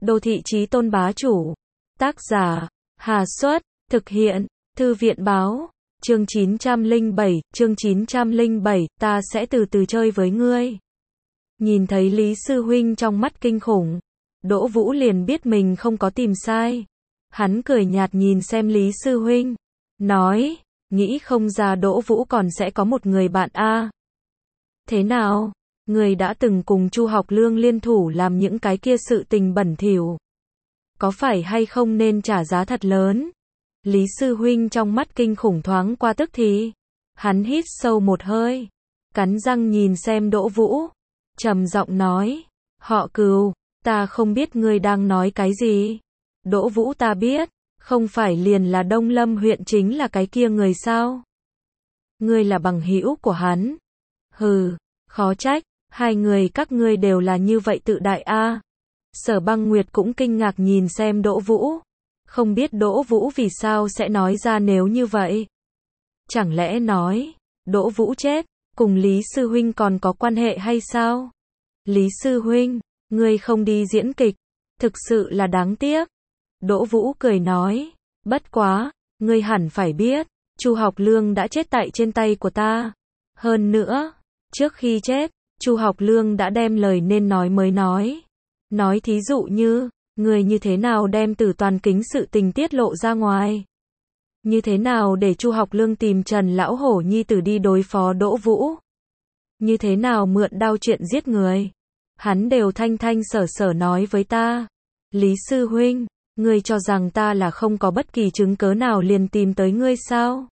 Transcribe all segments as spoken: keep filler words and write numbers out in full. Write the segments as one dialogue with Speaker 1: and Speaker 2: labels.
Speaker 1: Đô thị chí tôn bá chủ. Tác giả, Hà Xuất, thực hiện, Thư viện báo. Chương chín trăm lẻ bảy, chương chín trăm lẻ bảy, ta sẽ từ từ chơi với ngươi. Nhìn thấy Lý Sư Huynh trong mắt kinh khủng, Đỗ Vũ liền biết mình không có tìm sai. Hắn cười nhạt nhìn xem Lý Sư Huynh, nói, nghĩ không ra Đỗ Vũ còn sẽ có một người bạn a. Thế nào? Người đã từng cùng Chu Học Lương liên thủ làm những cái kia sự tình bẩn thỉu. Có phải hay không nên trả giá thật lớn? Lý Sư Huynh trong mắt kinh khủng thoáng qua tức thì. Hắn hít sâu một hơi, cắn răng nhìn xem Đỗ Vũ, trầm giọng nói, họ Cừu, ta không biết ngươi đang nói cái gì. Đỗ Vũ ta biết, không phải liền là Đông Lâm huyện chính là cái kia người sao? Ngươi là bằng hữu của hắn. Hừ, khó trách, hai người các ngươi đều là như vậy tự đại a. Sở Băng Nguyệt cũng kinh ngạc nhìn xem Đỗ Vũ. Không biết Đỗ Vũ vì sao sẽ nói ra nếu như vậy. Chẳng lẽ nói, Đỗ Vũ chết, cùng Lý Sư Huynh còn có quan hệ hay sao? Lý Sư Huynh, ngươi không đi diễn kịch, thực sự là đáng tiếc. Đỗ Vũ cười nói, bất quá, ngươi hẳn phải biết, Chu Học Lương đã chết tại trên tay của ta. Hơn nữa, trước khi chết, Chu Học Lương đã đem lời nên nói mới nói. Nói thí dụ như, người như thế nào đem Tử Toàn Kính sự tình tiết lộ ra ngoài? Như thế nào để Chu Học Lương tìm Trần Lão Hổ nhi tử đi đối phó Đỗ Vũ? Như thế nào mượn đao chuyện giết người? Hắn đều thanh thanh sở sở nói với ta. Lý Sư Huynh, ngươi cho rằng ta là không có bất kỳ chứng cớ nào liền tìm tới ngươi sao?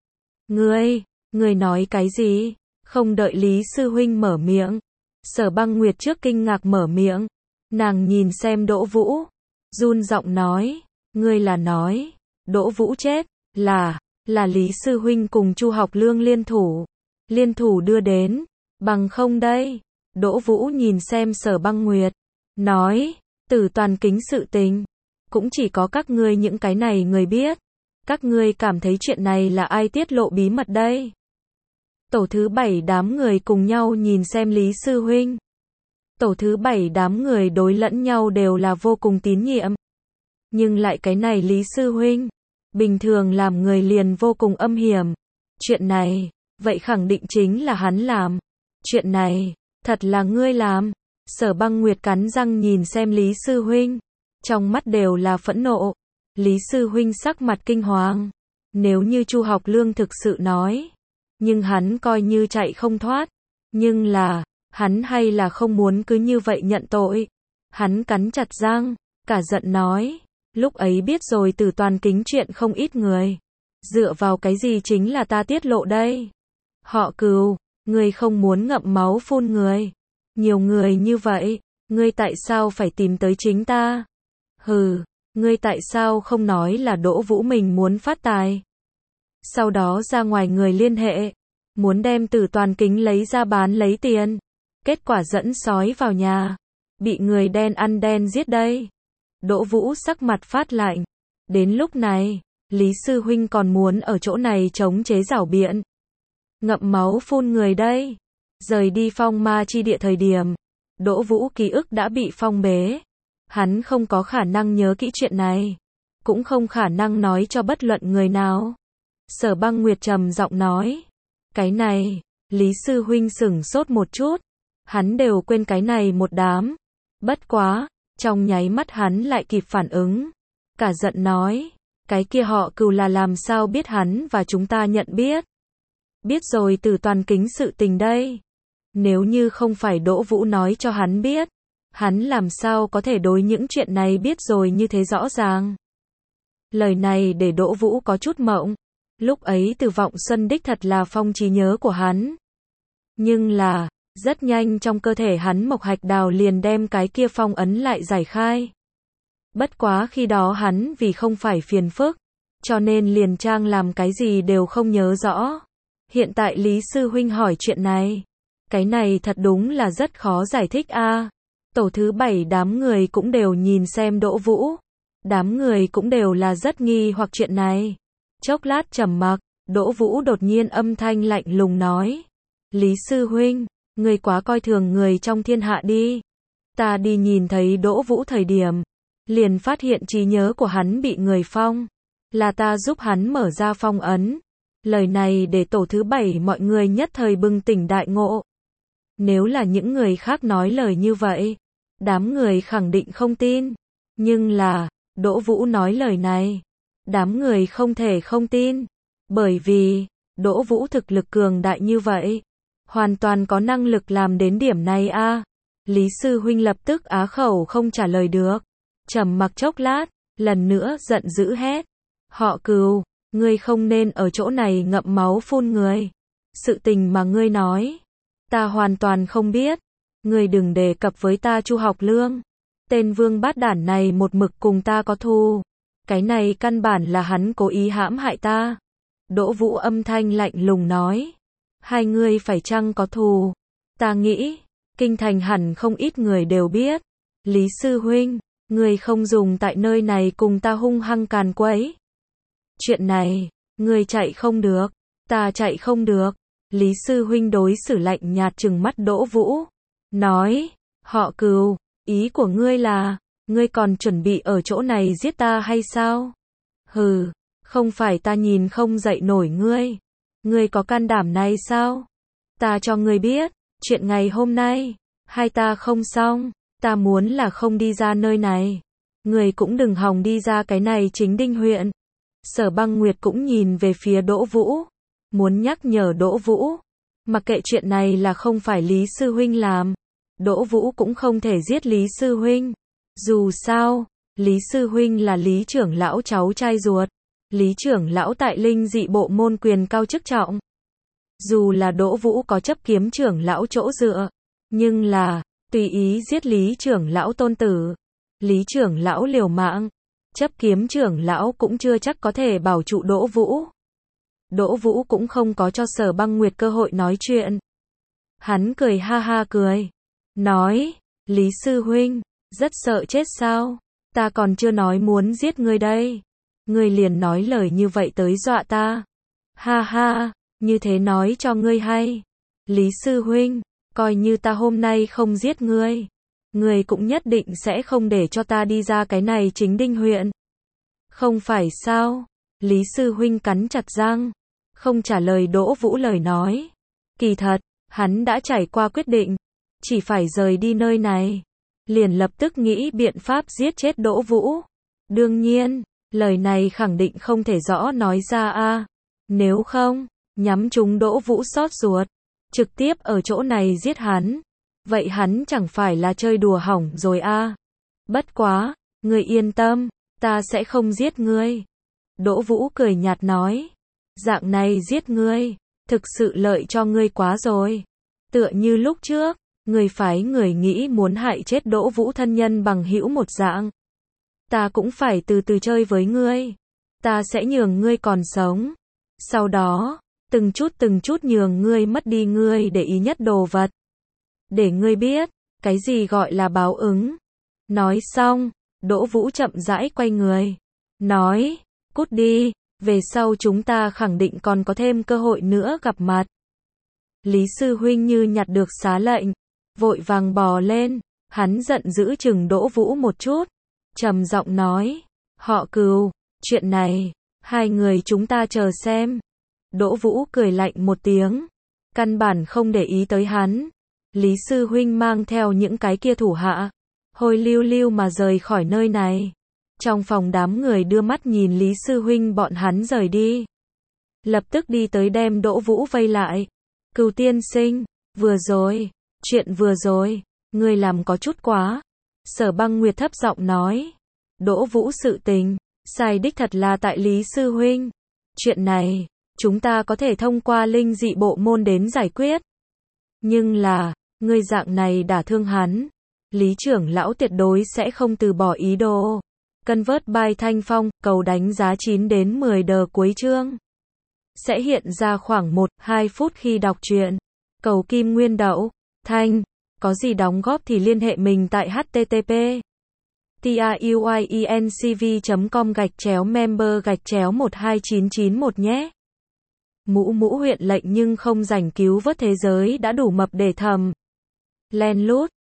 Speaker 1: Ngươi, ngươi nói cái gì? Không đợi Lý Sư Huynh mở miệng, Sở Băng Nguyệt trước kinh ngạc mở miệng. Nàng nhìn xem Đỗ Vũ, run giọng nói, ngươi là nói, Đỗ Vũ chết, là, là Lý Sư Huynh cùng Chu Học Lương liên thủ, liên thủ đưa đến, bằng không đây. Đỗ Vũ nhìn xem Sở Băng Nguyệt, nói, Tử Toàn Kính sự tình, cũng chỉ có các ngươi những cái này người biết, các ngươi cảm thấy chuyện này là ai tiết lộ bí mật đây? Tổ thứ bảy đám người cùng nhau nhìn xem Lý Sư Huynh. Tổ thứ bảy đám người đối lẫn nhau đều là vô cùng tín nhiệm. Nhưng lại cái này Lý Sư Huynh, bình thường làm người liền vô cùng âm hiểm. Chuyện này, vậy khẳng định chính là hắn làm. Chuyện này, thật là ngươi làm. Sở Băng Nguyệt cắn răng nhìn xem Lý Sư Huynh. Trong mắt đều là phẫn nộ. Lý Sư Huynh sắc mặt kinh hoàng. Nếu như Chu Học Lương thực sự nói, nhưng hắn coi như chạy không thoát. Nhưng là, hắn hay là không muốn cứ như vậy nhận tội. Hắn cắn chặt răng, cả giận nói, lúc ấy biết rồi Tử Toàn Kính chuyện không ít người. Dựa vào cái gì chính là ta tiết lộ đây? Họ Cừu, ngươi không muốn ngậm máu phun người. Nhiều người như vậy, ngươi tại sao phải tìm tới chính ta? Hừ, ngươi tại sao không nói là Đỗ Vũ mình muốn phát tài? Sau đó ra ngoài người liên hệ, muốn đem Tử Toàn Kính lấy ra bán lấy tiền. Kết quả dẫn sói vào nhà, bị người đen ăn đen giết đây. Đỗ Vũ sắc mặt phát lạnh. Đến lúc này, Lý Sư Huynh còn muốn ở chỗ này chống chế giảo biện. Ngậm máu phun người đây. Rời đi phong ma chi địa thời điểm, Đỗ Vũ ký ức đã bị phong bế. Hắn không có khả năng nhớ kỹ chuyện này, cũng không khả năng nói cho bất luận người nào. Sở Băng Nguyệt trầm giọng nói, cái này, Lý Sư Huynh sửng sốt một chút. Hắn đều quên cái này một đám. Bất quá, trong nháy mắt hắn lại kịp phản ứng. Cả giận nói, cái kia họ Cừu là làm sao biết hắn và chúng ta nhận biết. Biết rồi Tử Toàn Kính sự tình đây. Nếu như không phải Đỗ Vũ nói cho hắn biết, hắn làm sao có thể đối những chuyện này biết rồi như thế rõ ràng. Lời này để Đỗ Vũ có chút mộng. Lúc ấy Từ Vọng Xuân đích thật là phong trí nhớ của hắn. Nhưng là, rất nhanh trong cơ thể hắn Mộc Hạch Đào liền đem cái kia phong ấn lại giải khai. Bất quá khi đó hắn vì không phải phiền phức, cho nên liền trang làm cái gì đều không nhớ rõ. Hiện tại Lý Sư Huynh hỏi chuyện này, cái này thật đúng là rất khó giải thích a. Tổ thứ bảy đám người cũng đều nhìn xem Đỗ Vũ. Đám người cũng đều là rất nghi hoặc chuyện này. Chốc lát trầm mặc, Đỗ Vũ đột nhiên âm thanh lạnh lùng nói, Lý Sư Huynh, ngươi quá coi thường người trong thiên hạ đi. Ta đi nhìn thấy Đỗ Vũ thời điểm, liền phát hiện trí nhớ của hắn bị người phong. Là ta giúp hắn mở ra phong ấn. Lời này để tổ thứ bảy mọi người nhất thời bừng tỉnh đại ngộ. Nếu là những người khác nói lời như vậy, đám người khẳng định không tin. Nhưng là, Đỗ Vũ nói lời này, đám người không thể không tin. Bởi vì, Đỗ Vũ thực lực cường đại như vậy, hoàn toàn có năng lực làm đến điểm này a. À. Lý sư huynh lập tức á khẩu không trả lời được. Trầm mặc chốc lát, lần nữa giận dữ hét. Họ Cừu, ngươi không nên ở chỗ này ngậm máu phun người. Sự tình mà ngươi nói, ta hoàn toàn không biết. Ngươi đừng đề cập với ta Chu Học Lương. Tên vương bát đản này một mực cùng ta có thù. Cái này căn bản là hắn cố ý hãm hại ta. Đỗ Vũ âm thanh lạnh lùng nói. Hai ngươi phải chăng có thù? Ta nghĩ, kinh thành hẳn không ít người đều biết. Lý sư huynh, ngươi không dùng tại nơi này cùng ta hung hăng càn quấy. Chuyện này, ngươi chạy không được, ta chạy không được. Lý sư huynh đối xử lạnh nhạt trừng mắt Đỗ Vũ. Nói, họ Cừu, ý của ngươi là, ngươi còn chuẩn bị ở chỗ này giết ta hay sao? Hừ, không phải ta nhìn không dậy nổi ngươi. Ngươi có can đảm này sao? Ta cho ngươi biết, chuyện ngày hôm nay, hai ta không xong, ta muốn là không đi ra nơi này. Ngươi cũng đừng hòng đi ra cái này Chính Đinh huyện. Sở Băng Nguyệt cũng nhìn về phía Đỗ Vũ, muốn nhắc nhở Đỗ Vũ, mặc kệ chuyện này là không phải Lý sư huynh làm, Đỗ Vũ cũng không thể giết Lý sư huynh. Dù sao, Lý sư huynh là Lý trưởng lão cháu trai ruột, Lý trưởng lão tại Linh Dị bộ môn quyền cao chức trọng. Dù là Đỗ Vũ có chấp kiếm trưởng lão chỗ dựa, nhưng là tùy ý giết Lý trưởng lão tôn tử, Lý trưởng lão liều mạng, chấp kiếm trưởng lão cũng chưa chắc có thể bảo trụ Đỗ Vũ. Đỗ Vũ cũng không có cho Sở Băng Nguyệt cơ hội nói chuyện. Hắn cười ha ha cười, nói, Lý sư huynh, rất sợ chết sao? Ta còn chưa nói muốn giết ngươi đây. Ngươi liền nói lời như vậy tới dọa ta. Ha ha, như thế nói cho ngươi hay. Lý sư huynh, coi như ta hôm nay không giết ngươi, ngươi cũng nhất định sẽ không để cho ta đi ra cái này Chính Đinh huyện. Không phải sao? Lý sư huynh cắn chặt răng, không trả lời Đỗ Vũ lời nói. Kỳ thật, hắn đã trải qua quyết định, chỉ phải rời đi nơi này. Liền lập tức nghĩ biện pháp giết chết Đỗ Vũ. Đương nhiên, lời này khẳng định không thể rõ nói ra a. Nếu không, nhắm trúng Đỗ Vũ xót ruột, trực tiếp ở chỗ này giết hắn. Vậy hắn chẳng phải là chơi đùa hỏng rồi a. Bất quá, ngươi yên tâm, ta sẽ không giết ngươi. Đỗ Vũ cười nhạt nói, dạng này giết ngươi, thực sự lợi cho ngươi quá rồi. Tựa như lúc trước, ngươi phái người nghĩ muốn hại chết Đỗ Vũ thân nhân bằng hữu một dạng. Ta cũng phải từ từ chơi với ngươi. Ta sẽ nhường ngươi còn sống. Sau đó, từng chút từng chút nhường ngươi mất đi ngươi để ý nhất đồ vật. Để ngươi biết, cái gì gọi là báo ứng. Nói xong, Đỗ Vũ chậm rãi quay người. Nói, cút đi, về sau chúng ta khẳng định còn có thêm cơ hội nữa gặp mặt. Lý sư huynh như nhặt được xá lệnh, vội vàng bò lên, hắn giận dữ chừng Đỗ Vũ một chút, trầm giọng nói, họ Cừu, chuyện này, hai người chúng ta chờ xem. Đỗ Vũ cười lạnh một tiếng, căn bản không để ý tới hắn. Lý sư huynh mang theo những cái kia thủ hạ, hôi lưu lưu mà rời khỏi nơi này. Trong phòng đám người đưa mắt nhìn Lý sư huynh bọn hắn rời đi. Lập tức đi tới đem Đỗ Vũ vây lại. Cừu tiên sinh, vừa rồi, chuyện vừa rồi, ngươi làm có chút quá. Sở Băng Nguyệt thấp giọng nói. Đỗ Vũ sự tình, sai đích thật là tại Lý sư huynh. Chuyện này, chúng ta có thể thông qua Linh Dị bộ môn đến giải quyết. Nhưng là, ngươi dạng này đả thương hắn, Lý trưởng lão tuyệt đối sẽ không từ bỏ ý đồ. Convert by Thanh Phong, cầu đánh giá chín đến mười đờ cuối chương. Sẽ hiện ra khoảng một đến hai phút khi đọc truyện. Cầu Kim Nguyên Đậu, Thanh, có gì đóng góp thì liên hệ mình tại http truyencv chấm com gạch chéo member gạch chéo một hai chín chín một nhé. Mũ mũ huyện lệnh nhưng không rảnh cứu vớt thế giới đã đủ mập để thầm. Len lút.